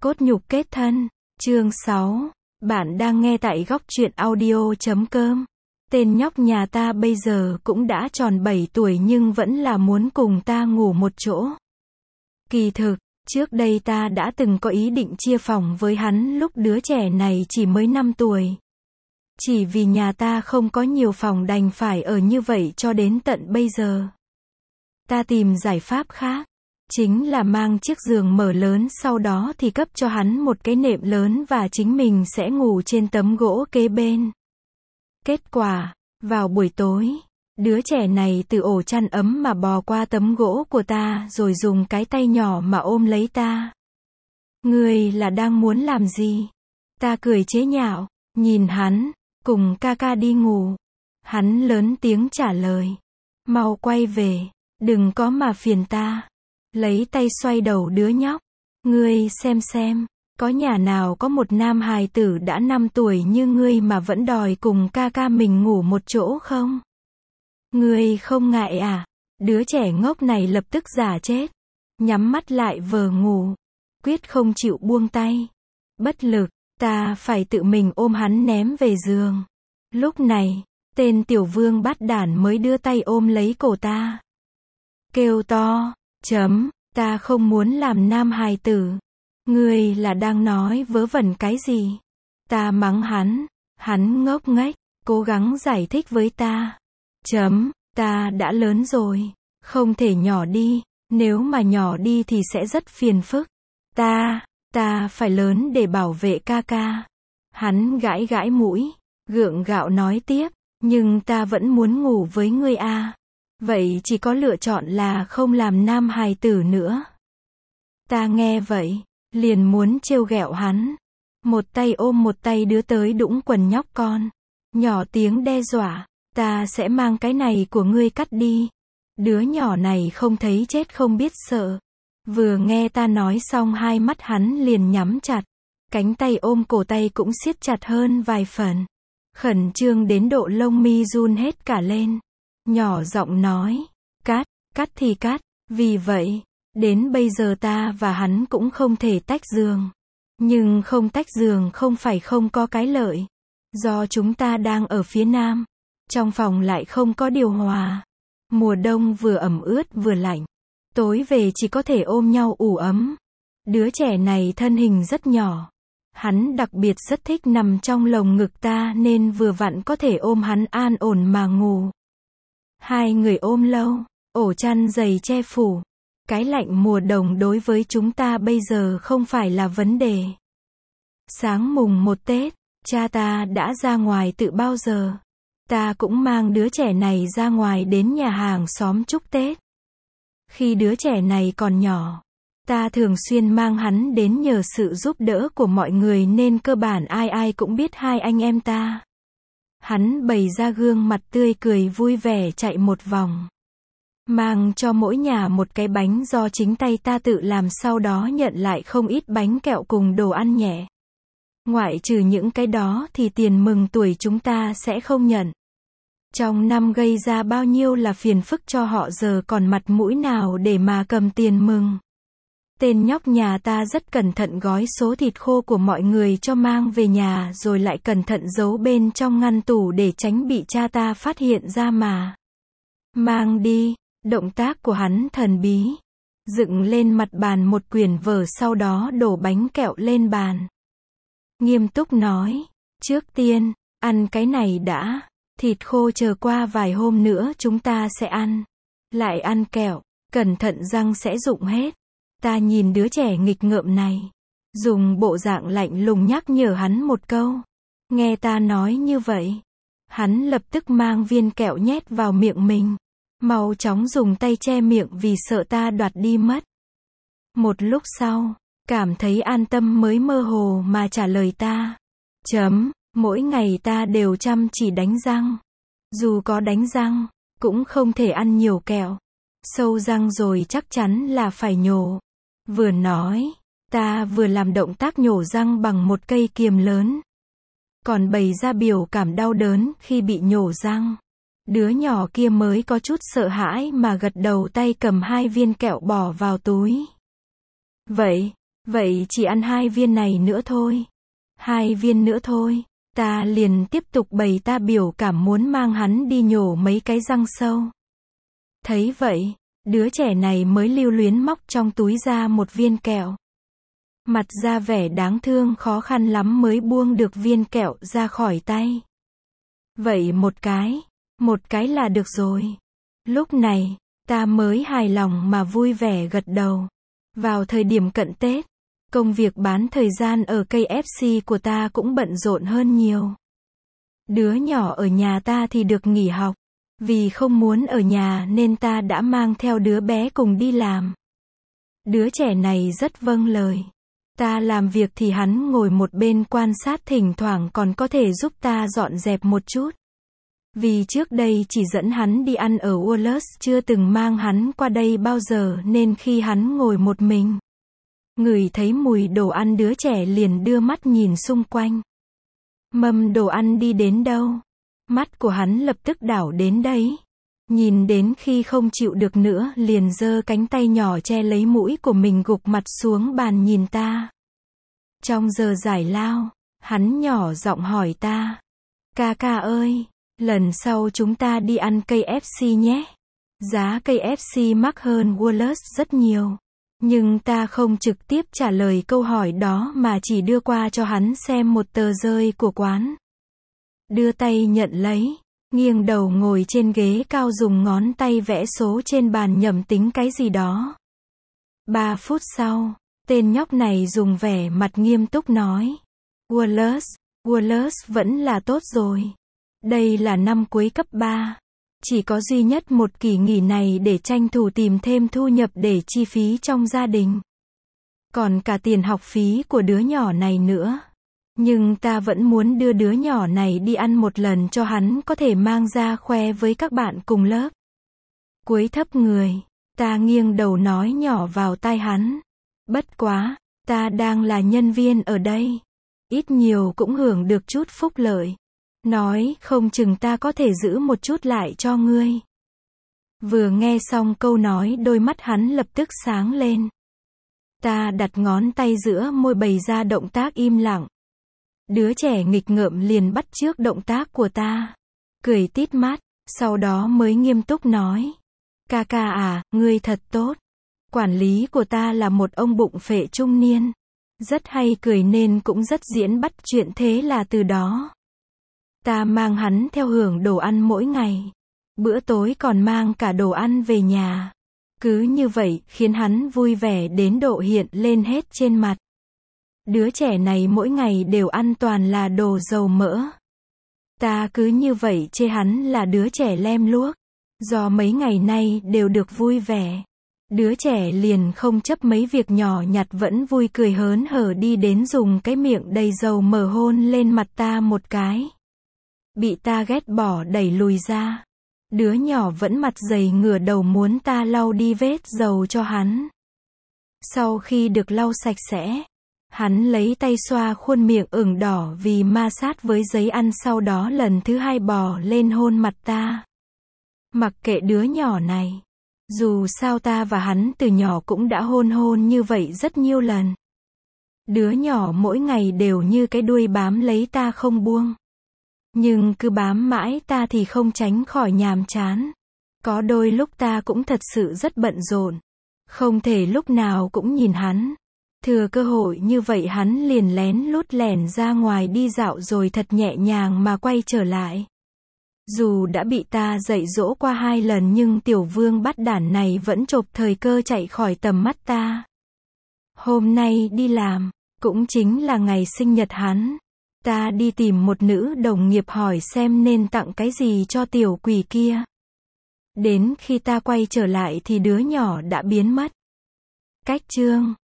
Cốt nhục kết thân. Chương 6. Bạn đang nghe tại góc truyện audio.com. Tên nhóc nhà ta bây giờ cũng đã tròn 7 tuổi nhưng vẫn là muốn cùng ta ngủ một chỗ. Kỳ thực, trước đây ta đã từng có ý định chia phòng với hắn lúc đứa trẻ này chỉ mới 5 tuổi. Chỉ vì nhà ta không có nhiều phòng đành phải ở như vậy cho đến tận bây giờ. Ta tìm giải pháp khác. Chính là mang chiếc giường mở lớn, sau đó thì cấp cho hắn một cái nệm lớn và chính mình sẽ ngủ trên tấm gỗ kế bên. Kết quả, vào buổi tối, đứa trẻ này từ ổ chăn ấm mà bò qua tấm gỗ của ta rồi dùng cái tay nhỏ mà ôm lấy ta. Ngươi là đang muốn làm gì? Ta cười chế nhạo, nhìn hắn, cùng ca ca đi ngủ. Hắn lớn tiếng trả lời. Mau quay về, đừng có mà phiền ta. Lấy tay xoay đầu đứa nhóc. Ngươi xem, có nhà nào có một nam hài tử đã 5 tuổi như ngươi mà vẫn đòi cùng ca ca mình ngủ một chỗ không? Ngươi không ngại à? Đứa trẻ ngốc này lập tức giả chết. Nhắm mắt lại vờ ngủ. Quyết không chịu buông tay. Bất lực, ta phải tự mình ôm hắn ném về giường. Lúc này, tên tiểu vương bát đản mới đưa tay ôm lấy cổ ta. Kêu to. Ta không muốn làm nam hài tử. Ngươi là đang nói vớ vẩn cái gì? Ta mắng hắn ngốc nghếch, cố gắng giải thích với ta. Ta đã lớn rồi, không thể nhỏ đi, nếu mà nhỏ đi thì sẽ rất phiền phức. Ta phải lớn để bảo vệ ca ca. Hắn gãi gãi mũi, gượng gạo nói tiếp, nhưng ta vẫn muốn ngủ với ngươi à. Vậy chỉ có lựa chọn là không làm nam hài tử nữa. Ta nghe vậy, liền muốn trêu ghẹo hắn. Một tay ôm một tay đưa tới đũng quần nhóc con. Nhỏ tiếng đe dọa, ta sẽ mang cái này của ngươi cắt đi. Đứa nhỏ này không thấy chết không biết sợ. Vừa nghe ta nói xong hai mắt hắn liền nhắm chặt. Cánh tay ôm cổ tay cũng siết chặt hơn vài phần. Khẩn trương đến độ lông mi run hết cả lên. Nhỏ giọng nói, cắt thì cắt, vì vậy, đến bây giờ ta và hắn cũng không thể tách giường. Nhưng không tách giường không phải không có cái lợi. Do chúng ta đang ở phía nam, trong phòng lại không có điều hòa. Mùa đông vừa ẩm ướt vừa lạnh. Tối về chỉ có thể ôm nhau ủ ấm. Đứa trẻ này thân hình rất nhỏ. Hắn đặc biệt rất thích nằm trong lồng ngực ta nên vừa vặn có thể ôm hắn an ổn mà ngủ. Hai người ôm lâu, ổ chăn dày che phủ. Cái lạnh mùa đông đối với chúng ta bây giờ không phải là vấn đề. Sáng mùng 1 Tết, cha ta đã ra ngoài từ bao giờ. Ta cũng mang đứa trẻ này ra ngoài đến nhà hàng xóm chúc Tết. Khi đứa trẻ này còn nhỏ, ta thường xuyên mang hắn đến nhờ sự giúp đỡ của mọi người nên cơ bản ai cũng biết hai anh em ta. Hắn bày ra gương mặt tươi cười vui vẻ chạy một vòng. Mang cho mỗi nhà một cái bánh do chính tay ta tự làm, sau đó nhận lại không ít bánh kẹo cùng đồ ăn nhẹ. Ngoại trừ những cái đó thì tiền mừng tuổi chúng ta sẽ không nhận. Trong năm gây ra bao nhiêu là phiền phức cho họ giờ còn mặt mũi nào để mà cầm tiền mừng. Tên nhóc nhà ta rất cẩn thận gói số thịt khô của mọi người cho mang về nhà rồi lại cẩn thận giấu bên trong ngăn tủ để tránh bị cha ta phát hiện ra mà. Mang đi, động tác của hắn thần bí. Dựng lên mặt bàn một quyển vở sau đó đổ bánh kẹo lên bàn. Nghiêm túc nói, trước tiên, ăn cái này đã, thịt khô chờ qua vài hôm nữa chúng ta sẽ ăn. Lại ăn kẹo, cẩn thận răng sẽ rụng hết. Ta nhìn đứa trẻ nghịch ngợm này, dùng bộ dạng lạnh lùng nhắc nhở hắn một câu. Nghe ta nói như vậy, hắn lập tức mang viên kẹo nhét vào miệng mình. Mau chóng dùng tay che miệng vì sợ ta đoạt đi mất. Một lúc sau, cảm thấy an tâm mới mơ hồ mà trả lời ta. Mỗi ngày ta đều chăm chỉ đánh răng. Dù có đánh răng, cũng không thể ăn nhiều kẹo. Sâu răng rồi chắc chắn là phải nhổ. Vừa nói, ta vừa làm động tác nhổ răng bằng một cây kiềm lớn. Còn bày ra biểu cảm đau đớn khi bị nhổ răng. Đứa nhỏ kia mới có chút sợ hãi mà gật đầu, tay cầm 2 viên kẹo bỏ vào túi. Vậy, Vậy chỉ ăn 2 viên này nữa thôi. 2 viên nữa thôi. Ta liền tiếp tục bày ta biểu cảm muốn mang hắn đi nhổ mấy cái răng sâu. Thấy vậy, đứa trẻ này mới lưu luyến móc trong túi ra một viên kẹo. Mặt ra vẻ đáng thương khó khăn lắm mới buông được viên kẹo ra khỏi tay. Vậy một cái là được rồi. Lúc này, ta mới hài lòng mà vui vẻ gật đầu. Vào thời điểm cận Tết, công việc bán thời gian ở KFC của ta cũng bận rộn hơn nhiều. Đứa nhỏ ở nhà ta thì được nghỉ học. Vì không muốn ở nhà nên ta đã mang theo đứa bé cùng đi làm. Đứa trẻ này rất vâng lời. Ta làm việc thì hắn ngồi một bên quan sát, thỉnh thoảng còn có thể giúp ta dọn dẹp một chút. Vì trước đây chỉ dẫn hắn đi ăn ở Wallace, chưa từng mang hắn qua đây bao giờ nên khi hắn ngồi một mình, ngửi thấy mùi đồ ăn đứa trẻ liền đưa mắt nhìn xung quanh. Mâm đồ ăn đi đến đâu? Mắt của hắn lập tức đảo đến đấy. Nhìn đến khi không chịu được nữa liền giơ cánh tay nhỏ che lấy mũi của mình gục mặt xuống bàn nhìn ta. Trong giờ giải lao, hắn nhỏ giọng hỏi ta. Ca ca ơi, lần sau chúng ta đi ăn KFC nhé. Giá KFC mắc hơn Wallace rất nhiều. Nhưng ta không trực tiếp trả lời câu hỏi đó mà chỉ đưa qua cho hắn xem một tờ rơi của quán. Đưa tay nhận lấy, nghiêng đầu ngồi trên ghế cao dùng ngón tay vẽ số trên bàn nhẩm tính cái gì đó. 3 phút sau, tên nhóc này dùng vẻ mặt nghiêm túc nói. Wallace vẫn là tốt rồi. Đây là năm cuối cấp 3. Chỉ có duy nhất một kỳ nghỉ này để tranh thủ tìm thêm thu nhập để chi phí trong gia đình. Còn cả tiền học phí của đứa nhỏ này nữa. Nhưng ta vẫn muốn đưa đứa nhỏ này đi ăn một lần cho hắn có thể mang ra khoe với các bạn cùng lớp. Cúi thấp người, ta nghiêng đầu nói nhỏ vào tai hắn. Bất quá, ta đang là nhân viên ở đây. Ít nhiều cũng hưởng được chút phúc lợi. Nói không chừng ta có thể giữ một chút lại cho ngươi. Vừa nghe xong câu nói đôi mắt hắn lập tức sáng lên. Ta đặt ngón tay giữa môi bày ra động tác im lặng. Đứa trẻ nghịch ngợm liền bắt chước động tác của ta. Cười tít mắt, sau đó mới nghiêm túc nói. Ca ca à, ngươi thật tốt. Quản lý của ta là một ông bụng phệ trung niên. Rất hay cười nên cũng rất diễn bắt chuyện, thế là từ đó. Ta mang hắn theo hưởng đồ ăn mỗi ngày. Bữa tối còn mang cả đồ ăn về nhà. Cứ như vậy khiến hắn vui vẻ đến độ hiện lên hết trên mặt. Đứa trẻ này mỗi ngày đều ăn toàn là đồ dầu mỡ. Ta cứ như vậy chê hắn là đứa trẻ lem luốc. Do mấy ngày nay đều được vui vẻ. Đứa trẻ liền không chấp mấy việc nhỏ nhặt vẫn vui cười hớn hở đi đến dùng cái miệng đầy dầu mỡ hôn lên mặt ta một cái. Bị ta ghét bỏ đẩy lùi ra. Đứa nhỏ vẫn mặt dày ngửa đầu muốn ta lau đi vết dầu cho hắn. Sau khi được lau sạch sẽ, hắn lấy tay xoa khuôn miệng ửng đỏ vì ma sát với giấy ăn, sau đó lần thứ 2 bò lên hôn mặt ta. Mặc kệ đứa nhỏ này. Dù sao ta và hắn từ nhỏ cũng đã hôn như vậy rất nhiều lần. Đứa nhỏ mỗi ngày đều như cái đuôi bám lấy ta không buông. Nhưng cứ bám mãi ta thì không tránh khỏi nhàm chán. Có đôi lúc ta cũng thật sự rất bận rộn. Không thể lúc nào cũng nhìn hắn. Thừa cơ hội như vậy hắn liền lén lút lẻn ra ngoài đi dạo rồi thật nhẹ nhàng mà quay trở lại. Dù đã bị ta dạy dỗ qua 2 lần nhưng tiểu vương bắt đản này vẫn chộp thời cơ chạy khỏi tầm mắt ta. Hôm nay đi làm, cũng chính là ngày sinh nhật hắn. Ta đi tìm một nữ đồng nghiệp hỏi xem nên tặng cái gì cho tiểu quỷ kia. Đến khi ta quay trở lại thì đứa nhỏ đã biến mất. Cách chương